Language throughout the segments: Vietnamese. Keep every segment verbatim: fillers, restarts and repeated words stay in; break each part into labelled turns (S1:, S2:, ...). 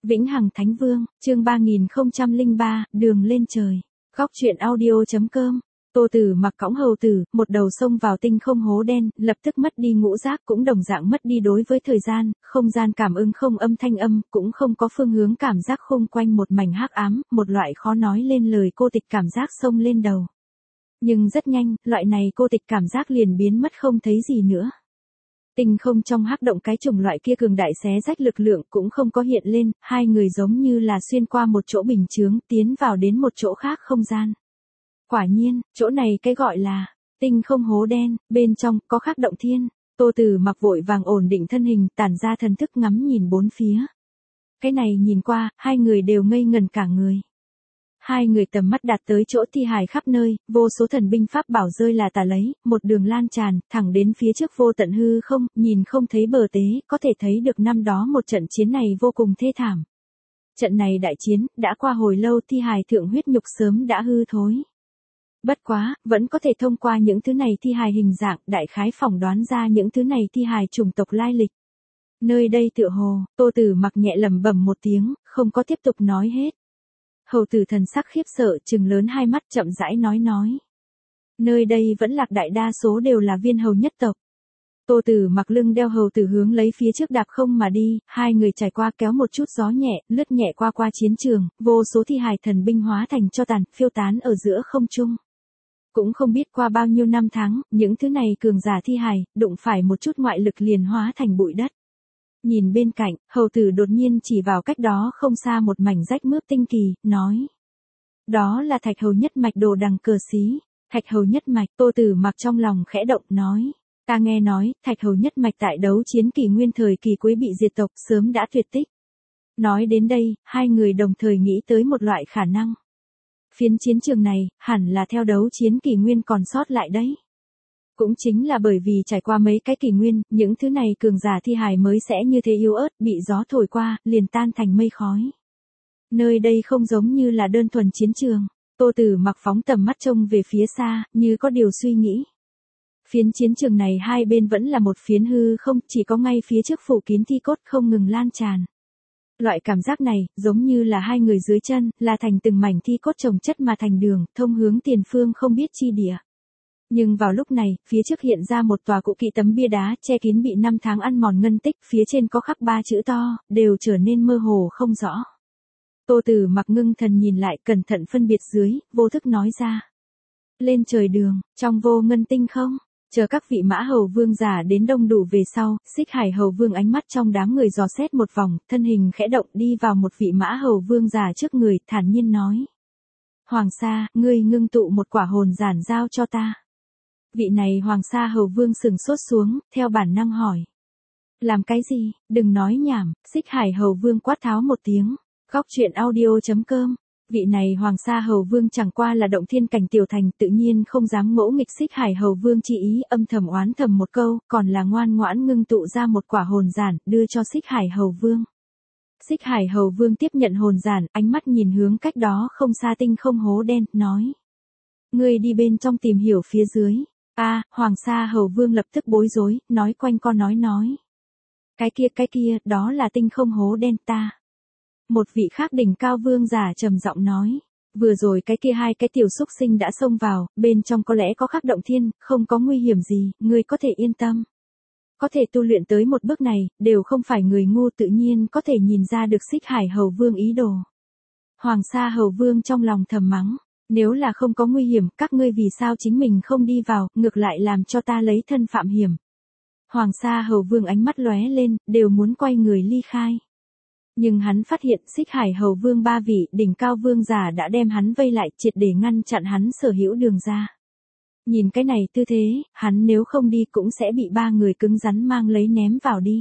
S1: Vĩnh Hằng Thánh Vương, chương ba nghìn không trăm lẻ ba, đường lên trời. Góc truyện audio chấm com. Tô Tử Mặc cõng hầu tử, một đầu xông vào tinh không hố đen, lập tức mất đi ngũ giác, cũng đồng dạng mất đi đối với thời gian, không gian cảm ứng, không âm thanh âm, cũng không có phương hướng cảm giác, khung quanh một mảnh hắc ám, một loại khó nói lên lời cô tịch cảm giác xông lên đầu. Nhưng rất nhanh, loại này cô tịch cảm giác liền biến mất không thấy gì nữa. Tinh không trong hắc động, cái chủng loại kia cường đại xé rách lực lượng cũng không có hiện lên, hai người giống như là xuyên qua một chỗ bình chướng, tiến vào đến một chỗ khác không gian. Quả nhiên, chỗ này cái gọi là tinh không hố đen, bên trong có khắc động thiên. Tô Tử Mặc vội vàng ổn định thân hình, tản ra thần thức ngắm nhìn bốn phía. Cái này nhìn qua, hai người đều ngây ngẩn cả người. Hai người tầm mắt đạt tới chỗ thi hài khắp nơi, vô số thần binh pháp bảo rơi là tả lấy, một đường lan tràn, thẳng đến phía trước vô tận hư không, nhìn không thấy bờ tế, có thể thấy được năm đó một trận chiến này vô cùng thê thảm. Trận này đại chiến, đã qua hồi lâu, thi hài thượng huyết nhục sớm đã hư thối. Bất quá, vẫn có thể thông qua những thứ này thi hài hình dạng, đại khái phỏng đoán ra những thứ này thi hài chủng tộc lai lịch. Nơi đây tựa hồ, Tô Tử Mặc nhẹ lẩm bẩm một tiếng, không có tiếp tục nói hết. Hầu tử thần sắc khiếp sợ, trừng lớn hai mắt, chậm rãi nói nói. Nơi đây vẫn lạc đại đa số đều là viên hầu nhất tộc. Tô Tử Mặc lưng đeo hầu tử hướng lấy phía trước đạp không mà đi, hai người trải qua kéo một chút gió nhẹ, lướt nhẹ qua qua chiến trường, vô số thi hài thần binh hóa thành tro tàn, phiêu tán ở giữa không trung. Cũng không biết qua bao nhiêu năm tháng, những thứ này cường giả thi hài, đụng phải một chút ngoại lực liền hóa thành bụi đất. Nhìn bên cạnh, hầu tử đột nhiên chỉ vào cách đó không xa một mảnh rách mướp tinh kỳ, nói. Đó là thạch hầu nhất mạch đồ đằng cờ xí. Thạch hầu nhất mạch, Tô Tử Mặc trong lòng khẽ động, nói. Ta nghe nói, thạch hầu nhất mạch tại đấu chiến kỷ nguyên thời kỳ cuối bị diệt tộc, sớm đã tuyệt tích. Nói đến đây, hai người đồng thời nghĩ tới một loại khả năng. Phiến chiến trường này, hẳn là theo đấu chiến kỷ nguyên còn sót lại đấy. Cũng chính là bởi vì trải qua mấy cái kỷ nguyên, những thứ này cường giả thi hài mới sẽ như thế yếu ớt, bị gió thổi qua, liền tan thành mây khói. Nơi đây không giống như là đơn thuần chiến trường. Tô Tử Mặc phóng tầm mắt trông về phía xa, như có điều suy nghĩ. Phiến chiến trường này hai bên vẫn là một phiến hư không, chỉ có ngay phía trước phủ kín thi cốt không ngừng lan tràn. Loại cảm giác này, giống như là hai người dưới chân, là thành từng mảnh thi cốt chồng chất mà thành đường, thông hướng tiền phương không biết chi địa. Nhưng vào lúc này, phía trước hiện ra một tòa cũ kỹ tấm bia đá, che kín bị năm tháng ăn mòn ngân tích, phía trên có khắc ba chữ to, đều trở nên mơ hồ không rõ. Tô Tử Mặc ngưng thần nhìn lại, cẩn thận phân biệt dưới, vô thức nói ra. Lên trời đường, trong vô ngân tinh không. Chờ các vị mã hầu vương giả đến đông đủ về sau, Xích Hải hầu vương ánh mắt trong đám người dò xét một vòng, thân hình khẽ động đi vào một vị mã hầu vương giả trước người, thản nhiên nói. Hoàng Sa, ngươi ngưng tụ một quả hồn giản giao cho ta. Vị này Hoàng Sa hầu vương sừng sốt xuống, theo bản năng hỏi. Làm cái gì, đừng nói nhảm, Xích Hải hầu vương quát tháo một tiếng. Góc truyện audio chấm com. Vị này Hoàng Sa hầu vương chẳng qua là động thiên cảnh tiểu thành, tự nhiên không dám ngỗ nghịch Xích Hải hầu vương chi ý, âm thầm oán thầm một câu, còn là ngoan ngoãn ngưng tụ ra một quả hồn giản, đưa cho Xích Hải hầu vương. Xích Hải hầu vương tiếp nhận hồn giản, ánh mắt nhìn hướng cách đó không xa tinh không hố đen, nói. Ngươi đi bên trong tìm hiểu phía dưới. A, Hoàng Sa hầu vương lập tức bối rối, nói quanh co nói nói. Cái kia cái kia, đó là tinh không hố đen ta. Một vị khác đỉnh cao vương giả trầm giọng nói. Vừa rồi cái kia hai cái tiểu xúc sinh đã xông vào, bên trong có lẽ có khắc động thiên, không có nguy hiểm gì, ngươi có thể yên tâm. Có thể tu luyện tới một bước này, đều không phải người ngu, tự nhiên có thể nhìn ra được Xích Hải hầu vương ý đồ. Hoàng Sa hầu vương trong lòng thầm mắng. Nếu là không có nguy hiểm, các ngươi vì sao chính mình không đi vào, ngược lại làm cho ta lấy thân phạm hiểm. Hoàng Sa hầu vương ánh mắt lóe lên, đều muốn quay người ly khai. Nhưng hắn phát hiện Xích Hải hầu vương ba vị đỉnh cao vương giả đã đem hắn vây lại, triệt để ngăn chặn hắn sở hữu đường ra. Nhìn cái này tư thế, hắn nếu không đi cũng sẽ bị ba người cứng rắn mang lấy ném vào đi.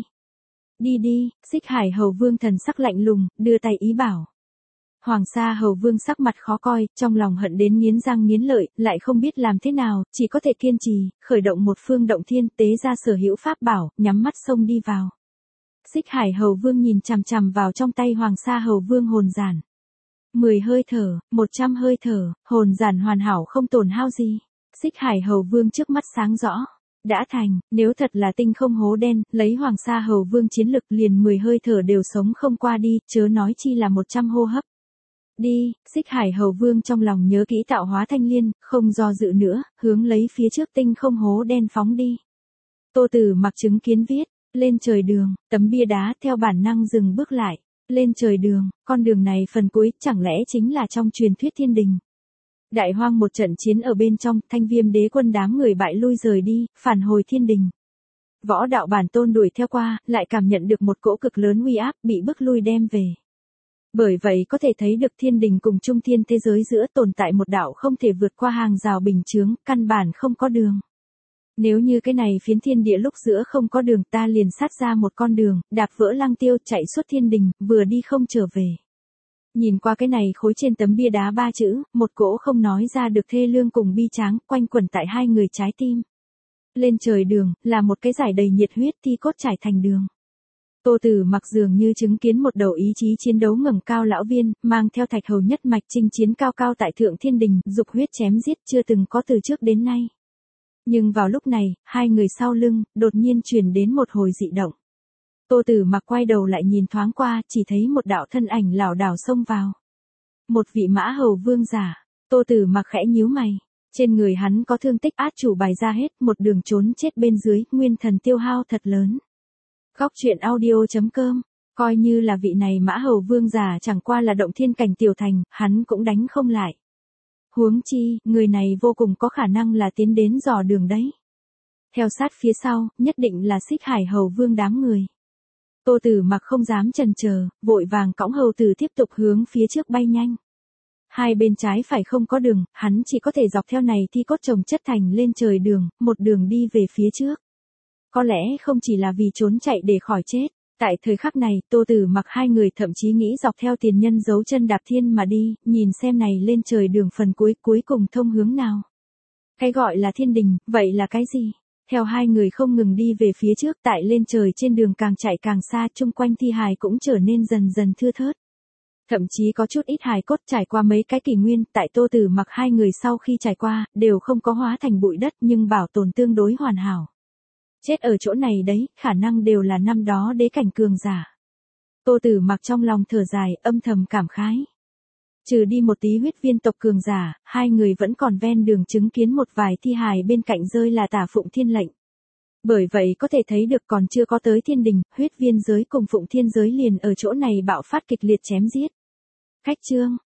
S1: Đi đi, Xích Hải hầu vương thần sắc lạnh lùng, đưa tay ý bảo. Hoàng Sa hầu vương sắc mặt khó coi, trong lòng hận đến nghiến răng nghiến lợi, lại không biết làm thế nào, chỉ có thể kiên trì, khởi động một phương động thiên, tế ra sở hữu pháp bảo, nhắm mắt xông đi vào. Xích Hải hầu vương nhìn chằm chằm vào trong tay Hoàng Sa hầu vương hồn giản. Mười hơi thở, một trăm hơi thở, hồn giản hoàn hảo không tổn hao gì. Xích Hải hầu vương trước mắt sáng rõ. Đã thành, nếu thật là tinh không hố đen, lấy Hoàng Sa Hầu Vương chiến lực liền mười hơi thở đều sống không qua đi, chớ nói chi là một trăm hô hấp. Đi, Xích Hải Hầu Vương trong lòng nhớ kỹ tạo hóa thanh liên, không do dự nữa, hướng lấy phía trước tinh không hố đen phóng đi. Tô Tử Mặc chứng kiến viết, lên trời đường, tấm bia đá theo bản năng dừng bước lại. Lên trời đường, con đường này phần cuối chẳng lẽ chính là trong truyền thuyết thiên đình. Đại hoang một trận chiến ở bên trong, Thanh Viêm đế quân đám người bại lui rời đi, phản hồi thiên đình. Võ đạo bản tôn đuổi theo qua, lại cảm nhận được một cỗ cực lớn uy áp, bị bức lui đem về. Bởi vậy có thể thấy được thiên đình cùng trung thiên thế giới giữa tồn tại một đạo không thể vượt qua hàng rào bình chướng, căn bản không có đường. Nếu như cái này phiến thiên địa lúc giữa không có đường, ta liền sát ra một con đường, đạp vỡ lăng tiêu chạy suốt thiên đình, vừa đi không trở về. Nhìn qua cái này khối trên tấm bia đá ba chữ, một cỗ không nói ra được thê lương cùng bi tráng, quanh quẩn tại hai người trái tim. Lên trời đường, là một cái giải đầy nhiệt huyết thi cốt trải thành đường. Tô Tử Mặc dường như chứng kiến một đầu ý chí chiến đấu ngẩng cao lão viên, mang theo thạch hầu nhất mạch chinh chiến cao cao tại thượng thiên đình, dục huyết chém giết chưa từng có từ trước đến nay. Nhưng vào lúc này, hai người sau lưng, đột nhiên truyền đến một hồi dị động. Tô Tử Mặc quay đầu lại nhìn thoáng qua, chỉ thấy một đạo thân ảnh lảo đảo xông vào. Một vị mã hầu vương giả. Tô Tử Mặc khẽ nhíu mày. Trên người hắn có thương tích át chủ bài ra hết, một đường trốn chết bên dưới, nguyên thần tiêu hao thật lớn. Góc truyện audio chấm com, coi như là vị này mã hầu vương giả chẳng qua là động thiên cảnh tiểu thành, hắn cũng đánh không lại. Huống chi, người này vô cùng có khả năng là tiến đến dò đường đấy. Theo sát phía sau, nhất định là Xích Hải Hầu Vương đám người. Tô Tử Mặc không dám chần chờ, vội vàng cõng hầu tử tiếp tục hướng phía trước bay nhanh. Hai bên trái phải không có đường, hắn chỉ có thể dọc theo này thi cốt chồng chất thành lên trời đường, một đường đi về phía trước. Có lẽ không chỉ là vì trốn chạy để khỏi chết. Tại thời khắc này, Tô Tử Mặc hai người thậm chí nghĩ dọc theo tiền nhân dấu chân đạp thiên mà đi, nhìn xem này lên trời đường phần cuối cuối cùng thông hướng nào. Cái gọi là thiên đình, vậy là cái gì? Theo hai người không ngừng đi về phía trước, tại lên trời trên đường càng chạy càng xa, chung quanh thi hài cũng trở nên dần dần thưa thớt. Thậm chí có chút ít hài cốt trải qua mấy cái kỷ nguyên, tại Tô Tử Mặc hai người sau khi trải qua, đều không có hóa thành bụi đất nhưng bảo tồn tương đối hoàn hảo. Chết ở chỗ này đấy, khả năng đều là năm đó đế cảnh cường giả. Tô Tử Mặc trong lòng thở dài, âm thầm cảm khái. Trừ đi một tí huyết viên tộc cường giả, hai người vẫn còn ven đường chứng kiến một vài thi hài bên cạnh rơi là tả phụng thiên lệnh. Bởi vậy có thể thấy được còn chưa có tới thiên đình, huyết viên giới cùng phụng thiên giới liền ở chỗ này bạo phát kịch liệt chém giết. Khách chương,